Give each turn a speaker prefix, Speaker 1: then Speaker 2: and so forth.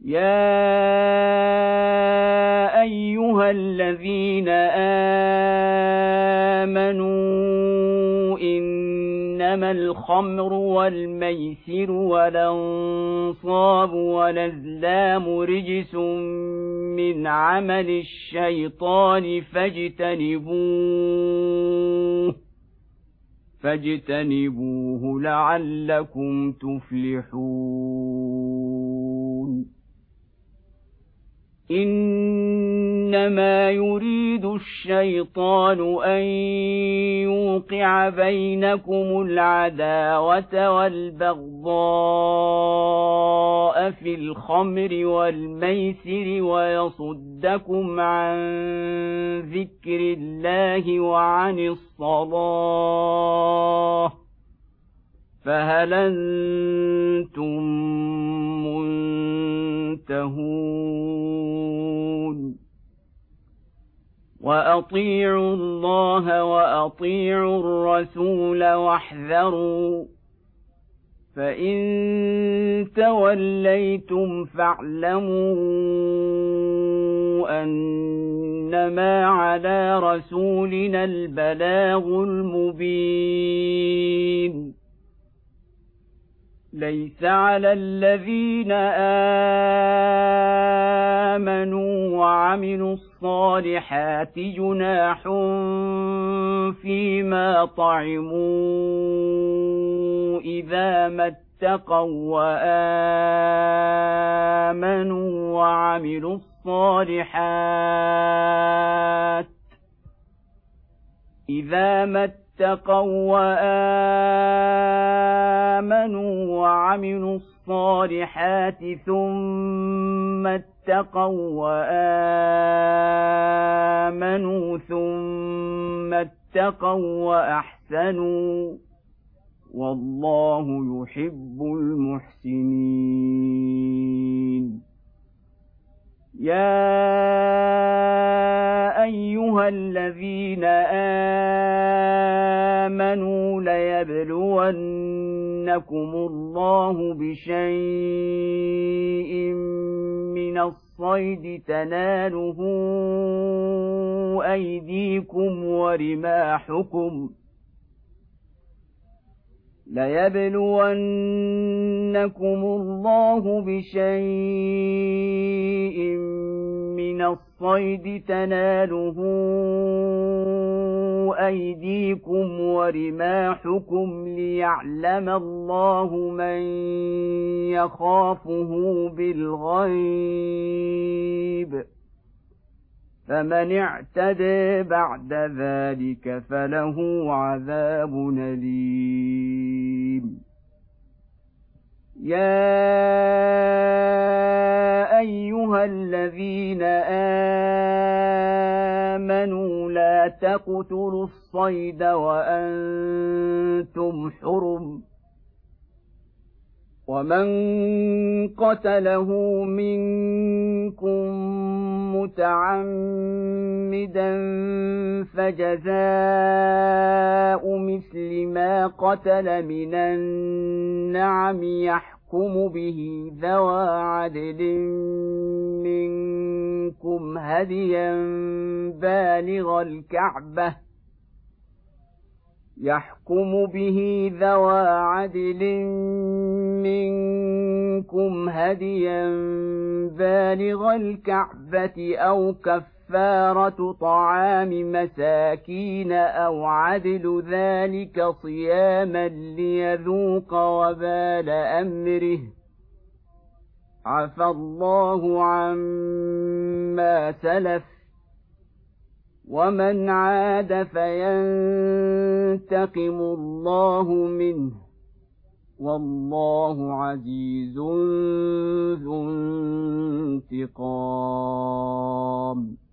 Speaker 1: يا أيها الذين آمنوا إنما الخمر والميسر والأنصاب والأزلام رجس من عمل الشيطان فاجتنبوه لعلكم تفلحون إنما يريد الشيطان أن يوقع بينكم العداوة والبغضاء في الخمر والميسر ويصدكم عن ذكر الله وعن الصلاة فهل أنتم منتهون وأطيعوا الله وأطيعوا الرسول واحذروا فإن توليتم فاعلموا أنما على رسولنا البلاغ المبين ليس على الذين آمنوا وعملوا الصالحات جناح فيما طعموا إذا ما اتقوا وآمنوا وعملوا الصالحات إذا ما اتقوا وآمنوا وعملوا الصالحات ثم اتقوا وآمنوا ثم اتقوا وأحسنوا والله يحب المحسنين يا أيها الذين آمنوا ليبلونكم الله بشيء من الصيد تناله أيديكم ورماحكم ليبلونكم الله بشيء من الصيد تناله أيديكم ورماحكم ليعلم الله من يخافه بالغيب فمن اعتدى بعد ذلك فله عذاب أليم يا أيها الذين آمنوا لا تقتلوا الصيد وأنتم حرم ومن قتله منكم متعمدا فجزاء مثل ما قتل من النعم يحكم به ذوى عدل منكم هديا بالغ الكعبة أو كفارة طعام مساكين أو عدل ذلك صياما ليذوق وبال أمره عفى الله عما سلف ومن عاد فينتقم الله منه والله عزيز ذو انتقام